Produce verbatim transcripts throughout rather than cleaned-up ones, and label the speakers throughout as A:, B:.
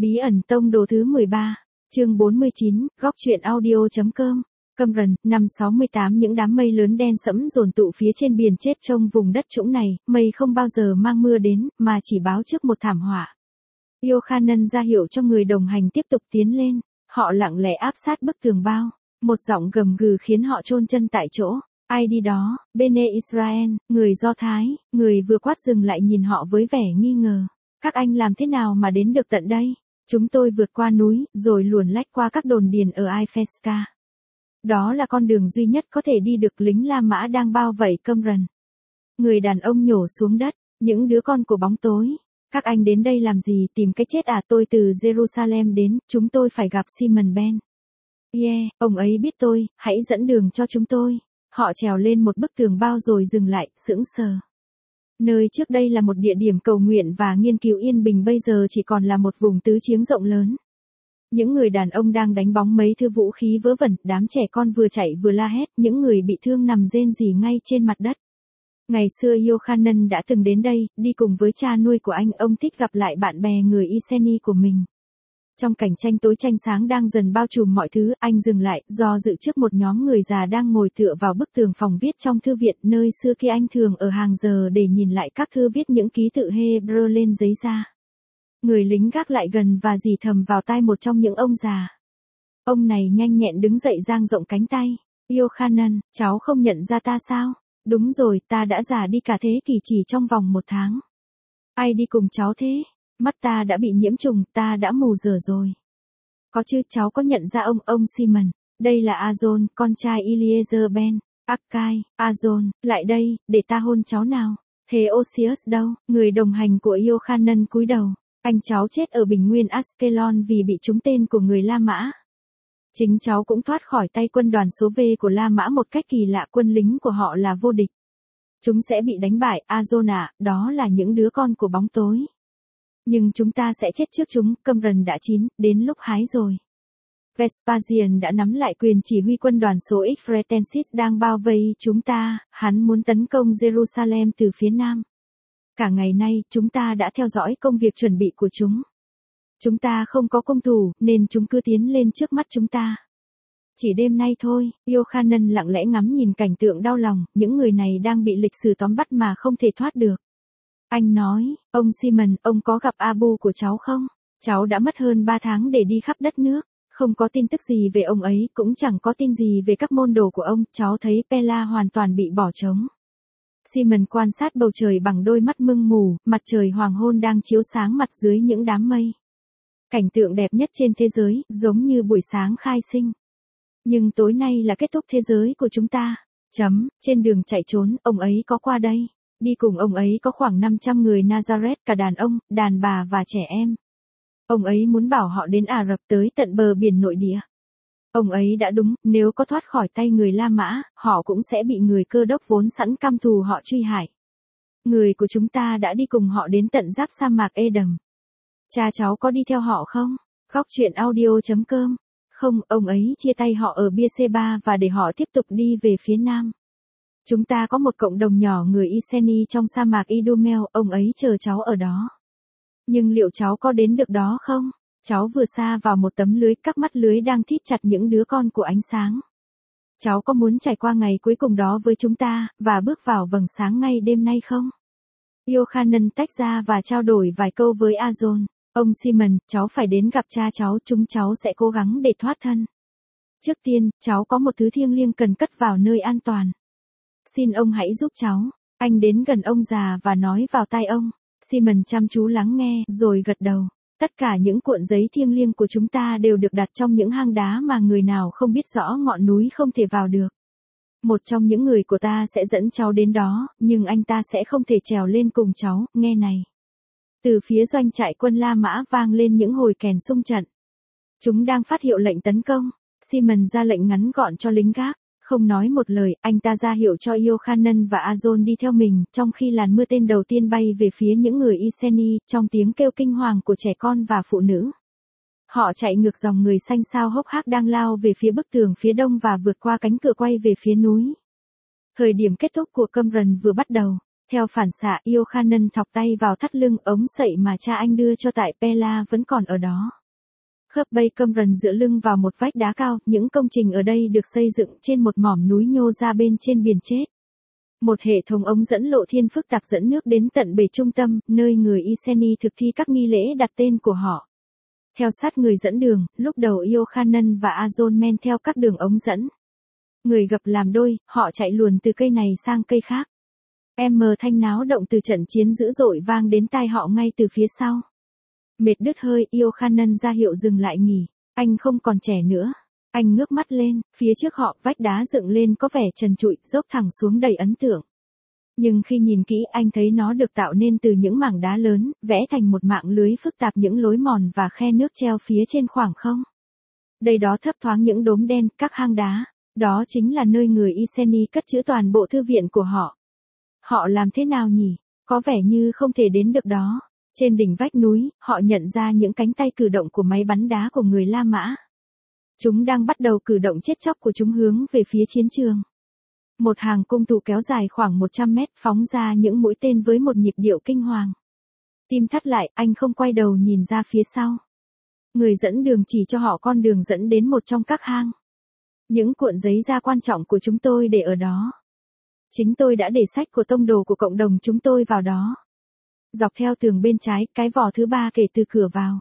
A: Bí ẩn tông đồ thứ mười ba, chương bốn mươi chín, góc truyện audio.com. Cameron, năm sáu mươi tám những đám mây lớn đen sẫm dồn tụ phía trên biển chết trong vùng đất trũng này, mây không bao giờ mang mưa đến, mà chỉ báo trước một thảm họa. Yochanan ra hiệu cho người đồng hành tiếp tục tiến lên, họ lặng lẽ áp sát bức tường bao, một giọng gầm gừ khiến họ chôn chân tại chỗ. Ai đi đó, Bene Israel, người Do Thái, người vừa quát dừng lại nhìn họ với vẻ nghi ngờ. Các anh làm thế nào mà đến được tận đây? Chúng tôi vượt qua núi, rồi luồn lách qua các đồn điền ở Ifesca. Đó là con đường duy nhất có thể đi được, lính La Mã đang bao vây Cameron. Người đàn ông nhổ xuống đất, những đứa con của bóng tối. Các anh đến đây làm gì, tìm cái chết à? Tôi từ Jerusalem đến, chúng tôi phải gặp Simon Ben. Yeah, ông ấy biết tôi, hãy dẫn đường cho chúng tôi. Họ trèo lên một bức tường bao rồi dừng lại, sững sờ. Nơi trước đây là một địa điểm cầu nguyện và nghiên cứu yên bình bây giờ chỉ còn là một vùng tứ chiếng rộng lớn. Những người đàn ông đang đánh bóng mấy thứ vũ khí vớ vẩn, đám trẻ con vừa chạy vừa la hét, những người bị thương nằm rên rỉ ngay trên mặt đất. Ngày xưa Yochanan đã từng đến đây, đi cùng với cha nuôi của anh, ông thích gặp lại bạn bè người Iceni của mình. Trong cảnh tranh tối tranh sáng đang dần bao trùm mọi thứ, anh dừng lại, do dự trước một nhóm người già đang ngồi tựa vào bức tường phòng viết trong thư viện, nơi xưa kia anh thường ở hàng giờ để nhìn lại các thư viết những ký tự Hebrew lên giấy da. Người lính gác lại gần và rì thầm vào tai một trong những ông già. Ông này nhanh nhẹn đứng dậy dang rộng cánh tay. Yochanan, cháu không nhận ra ta sao? Đúng rồi, ta đã già đi cả thế kỷ chỉ trong vòng một tháng. Ai đi cùng cháu thế? Mắt ta đã bị nhiễm trùng, ta đã mù giờ rồi. Có chứ, cháu có nhận ra ông, ông Simon. Đây là Azon, con trai Eliezer Ben. Akai, Azon, lại đây, để ta hôn cháu nào. Thế Osius đâu? Người đồng hành của Yochanan cúi đầu. Anh cháu chết ở bình nguyên Askelon vì bị trúng tên của người La Mã. Chính cháu cũng thoát khỏi tay quân đoàn số V của La Mã một cách kỳ lạ, quân lính của họ là vô địch. Chúng sẽ bị đánh bại, Azon à, đó là những đứa con của bóng tối. Nhưng chúng ta sẽ chết trước chúng, Cameron đã chín, đến lúc hái rồi. Vespasian đã nắm lại quyền chỉ huy quân đoàn số X Fretensis đang bao vây chúng ta, hắn muốn tấn công Jerusalem từ phía nam. Cả ngày nay, chúng ta đã theo dõi công việc chuẩn bị của chúng. Chúng ta không có công thủ, nên chúng cứ tiến lên trước mắt chúng ta. Chỉ đêm nay thôi, Yochanan lặng lẽ ngắm nhìn cảnh tượng đau lòng, những người này đang bị lịch sử tóm bắt mà không thể thoát được. Anh nói, ông Simon, ông có gặp Abu của cháu không? Cháu đã mất hơn ba tháng để đi khắp đất nước, không có tin tức gì về ông ấy, cũng chẳng có tin gì về các môn đồ của ông, cháu thấy Pella hoàn toàn bị bỏ trống. Simon quan sát bầu trời bằng đôi mắt mưng mù, mặt trời hoàng hôn đang chiếu sáng mặt dưới những đám mây. Cảnh tượng đẹp nhất trên thế giới, giống như buổi sáng khai sinh. Nhưng tối nay là kết thúc thế giới của chúng ta. Chấm, trên đường chạy trốn, ông ấy có qua đây. Đi cùng ông ấy có khoảng năm trăm người Nazareth, cả đàn ông, đàn bà và trẻ em. Ông ấy muốn bảo họ đến Ả Rập, tới tận bờ biển nội địa. Ông ấy đã đúng, nếu có thoát khỏi tay người La Mã, họ cũng sẽ bị người Cơ Đốc vốn sẵn căm thù họ truy hại. Người của chúng ta đã đi cùng họ đến tận giáp sa mạc Edom. Cha cháu có đi theo họ không? Góc truyện audio.com. Không, ông ấy chia tay họ ở Beersheba và để họ tiếp tục đi về phía nam. Chúng ta có một cộng đồng nhỏ người Iceni trong sa mạc Idumea, ông ấy chờ cháu ở đó. Nhưng liệu cháu có đến được đó không? Cháu vừa sa vào một tấm lưới, các mắt lưới đang thít chặt những đứa con của ánh sáng. Cháu có muốn trải qua ngày cuối cùng đó với chúng ta, và bước vào vầng sáng ngay đêm nay không? Yochanan tách ra và trao đổi vài câu với Azon. Ông Simon, cháu phải đến gặp cha cháu, chúng cháu sẽ cố gắng để thoát thân. Trước tiên, cháu có một thứ thiêng liêng cần cất vào nơi an toàn. Xin ông hãy giúp cháu. Anh đến gần ông già và nói vào tai ông. Simon chăm chú lắng nghe, rồi gật đầu. Tất cả những cuộn giấy thiêng liêng của chúng ta đều được đặt trong những hang đá mà người nào không biết rõ ngọn núi không thể vào được. Một trong những người của ta sẽ dẫn cháu đến đó, nhưng anh ta sẽ không thể trèo lên cùng cháu, nghe này. Từ phía doanh trại quân La Mã vang lên những hồi kèn xung trận. Chúng đang phát hiệu lệnh tấn công. Simon ra lệnh ngắn gọn cho lính gác. Không nói một lời, anh ta ra hiệu cho Yochanan và Azon đi theo mình, trong khi làn mưa tên đầu tiên bay về phía những người Iceni, trong tiếng kêu kinh hoàng của trẻ con và phụ nữ. Họ chạy ngược dòng người xanh xao hốc hác đang lao về phía bức tường phía đông và vượt qua cánh cửa quay về phía núi. Thời điểm kết thúc của Cameron vừa bắt đầu. Theo phản xạ, Yochanan thọc tay vào thắt lưng, ống sậy mà cha anh đưa cho tại Pella vẫn còn ở đó. Khớp bay Cameron dựa lưng vào một vách đá cao, những công trình ở đây được xây dựng trên một mỏm núi nhô ra bên trên biển chết. Một hệ thống ống dẫn lộ thiên phức tạp dẫn nước đến tận bể trung tâm, nơi người Iceni thực thi các nghi lễ đặt tên của họ. Theo sát người dẫn đường, lúc đầu Yochanan và Azon men theo các đường ống dẫn. Người gặp làm đôi, họ chạy luồn từ cây này sang cây khác. Em mờ thanh náo động từ trận chiến dữ dội vang đến tai họ ngay từ phía sau. Mệt đứt hơi, Yochanan ra hiệu dừng lại nghỉ. Anh không còn trẻ nữa. Anh ngước mắt lên, phía trước họ, vách đá dựng lên có vẻ trần trụi, dốc thẳng xuống đầy ấn tượng. Nhưng khi nhìn kỹ, anh thấy nó được tạo nên từ những mảng đá lớn, vẽ thành một mạng lưới phức tạp, những lối mòn và khe nước treo phía trên khoảng không. Đây đó thấp thoáng những đốm đen, các hang đá. Đó chính là nơi người Iceni cất trữ toàn bộ thư viện của họ. Họ làm thế nào nhỉ? Có vẻ như không thể đến được đó. Trên đỉnh vách núi, họ nhận ra những cánh tay cử động của máy bắn đá của người La Mã. Chúng đang bắt đầu cử động chết chóc của chúng hướng về phía chiến trường. Một hàng cung thủ kéo dài khoảng một trăm mét phóng ra những mũi tên với một nhịp điệu kinh hoàng. Tim thắt lại, anh không quay đầu nhìn ra phía sau. Người dẫn đường chỉ cho họ con đường dẫn đến một trong các hang. Những cuộn giấy da quan trọng của chúng tôi để ở đó. Chính tôi đã để sách của tông đồ của cộng đồng chúng tôi vào đó. Dọc theo tường bên trái, cái vỏ thứ ba kể từ cửa vào.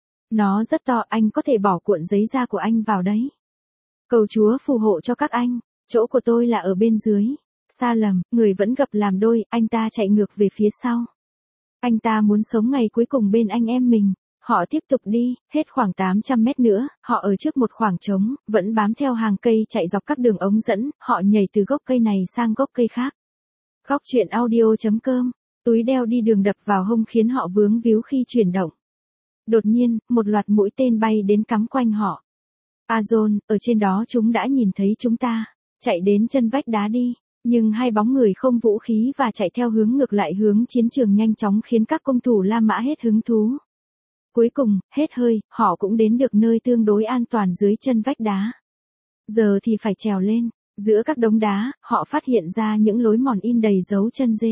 A: Nó rất to, anh có thể bỏ cuộn giấy da của anh vào đấy. Cầu Chúa phù hộ cho các anh, chỗ của tôi là ở bên dưới. Xa lầm, người vẫn gặp làm đôi, anh ta chạy ngược về phía sau. Anh ta muốn sống ngày cuối cùng bên anh em mình. Họ tiếp tục đi, hết khoảng tám trăm mét nữa, họ ở trước một khoảng trống, vẫn bám theo hàng cây chạy dọc các đường ống dẫn, họ nhảy từ gốc cây này sang gốc cây khác. Góc truyện audio chấm com, túi đeo đi đường đập vào hông khiến họ vướng víu khi chuyển động. Đột nhiên, một loạt mũi tên bay đến cắm quanh họ. Azon, ở trên đó chúng đã nhìn thấy chúng ta, chạy đến chân vách đá đi, nhưng hai bóng người không vũ khí và chạy theo hướng ngược lại hướng chiến trường nhanh chóng khiến các cung thủ La Mã hết hứng thú. Cuối cùng, hết hơi, họ cũng đến được nơi tương đối an toàn dưới chân vách đá. Giờ thì phải trèo lên. Giữa các đống đá, họ phát hiện ra những lối mòn in đầy dấu chân dê.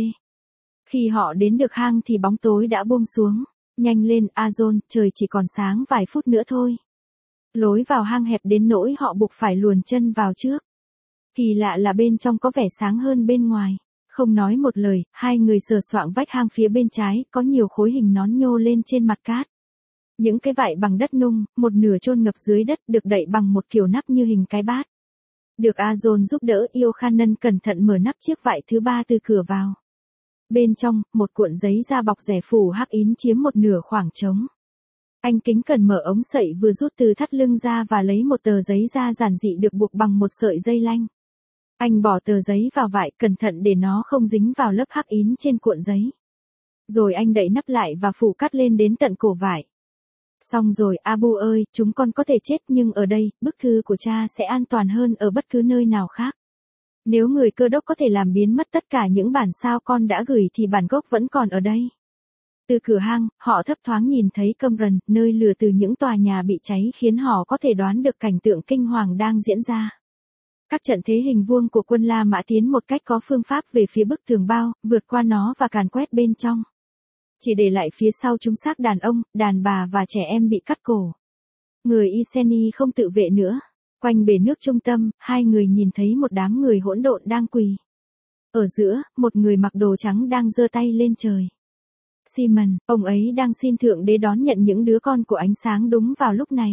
A: Khi họ đến được hang thì bóng tối đã buông xuống. Nhanh lên, Azon, trời chỉ còn sáng vài phút nữa thôi. Lối vào hang hẹp đến nỗi họ buộc phải luồn chân vào trước. Kỳ lạ là bên trong có vẻ sáng hơn bên ngoài. Không nói một lời, hai người sờ soạng vách hang phía bên trái, có nhiều khối hình nón nhô lên trên mặt cát. Những cái vại bằng đất nung, một nửa chôn ngập dưới đất, được đậy bằng một kiểu nắp như hình cái bát. Được Azon giúp đỡ, Yochanan cẩn thận mở nắp chiếc vại thứ ba từ cửa vào. Bên trong, một cuộn giấy da bọc rẻ phủ hắc ín chiếm một nửa khoảng trống. Anh kính cẩn mở ống sậy vừa rút từ thắt lưng ra và lấy một tờ giấy da giản dị được buộc bằng một sợi dây lanh. Anh bỏ tờ giấy vào vại, cẩn thận để nó không dính vào lớp hắc ín trên cuộn giấy. Rồi anh đậy nắp lại và phủ cắt lên đến tận cổ vải. Xong rồi, Abu ơi, chúng con có thể chết nhưng ở đây, bức thư của cha sẽ an toàn hơn ở bất cứ nơi nào khác. Nếu người Cơ Đốc có thể làm biến mất tất cả những bản sao con đã gửi thì bản gốc vẫn còn ở đây. Từ cửa hang, họ thấp thoáng nhìn thấy Qumran, nơi lửa từ những tòa nhà bị cháy khiến họ có thể đoán được cảnh tượng kinh hoàng đang diễn ra. Các trận thế hình vuông của quân La Mã tiến một cách có phương pháp về phía bức tường bao, vượt qua nó và càn quét bên trong. Chỉ để lại phía sau chúng xác đàn ông, đàn bà và trẻ em bị cắt cổ. Người Iceni không tự vệ nữa. Quanh bể nước trung tâm, hai người nhìn thấy một đám người hỗn độn đang quỳ. Ở giữa, một người mặc đồ trắng đang giơ tay lên trời. Simon, ông ấy đang xin Thượng Đế đón nhận những đứa con của ánh sáng đúng vào lúc này.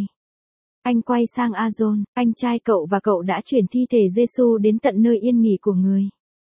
A: Anh quay sang Azon, anh trai cậu và cậu đã chuyển thi thể Giêsu đến tận nơi yên nghỉ của người.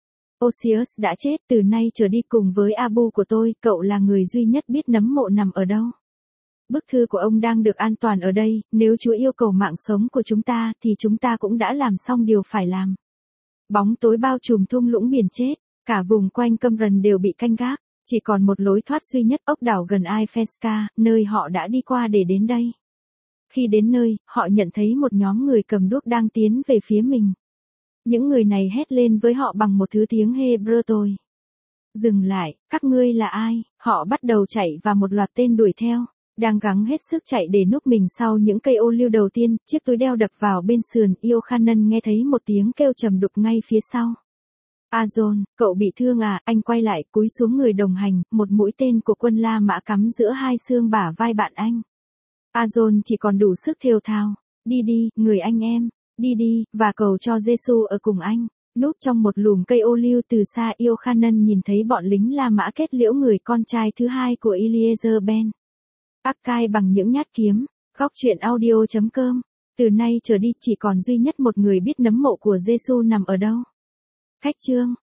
A: Osius đã chết, từ nay trở đi cùng với Abu của tôi, cậu là người duy nhất biết nấm mộ nằm ở đâu. Bức thư của ông đang được an toàn ở đây, nếu Chúa yêu cầu mạng sống của chúng ta thì chúng ta cũng đã làm xong điều phải làm. Bóng tối bao trùm thung lũng biển chết, cả vùng quanh Qumran đều bị canh gác, chỉ còn một lối thoát duy nhất, ốc đảo gần Ifesca, nơi họ đã đi qua để đến đây. Khi đến nơi, họ nhận thấy một nhóm người cầm đuốc đang tiến về phía mình. Những người này hét lên với họ bằng một thứ tiếng Hebrew tồi. Dừng lại, các ngươi là ai? Họ bắt đầu chạy và một loạt tên đuổi theo. Đang gắng hết sức chạy để núp mình sau những cây ô liu đầu tiên, chiếc túi đeo đập vào bên sườn, Yochanan nghe thấy một tiếng kêu trầm đục ngay phía sau. Azon, cậu bị thương à, anh quay lại, cúi xuống người đồng hành, một mũi tên của quân La Mã cắm giữa hai xương bả vai bạn anh. Azon chỉ còn đủ sức thều thào, đi đi, người anh em, đi đi, và cầu cho Giêsu ở cùng anh. Núp trong một lùm cây ô liu từ xa, Yochanan nhìn thấy bọn lính La Mã kết liễu người con trai thứ hai của Eliezer Ben Akkai bằng những nhát kiếm. Góc truyện audio chấm com. Từ nay trở đi chỉ còn duy nhất một người biết nấm mộ của Giêsu nằm ở đâu. Khách chương.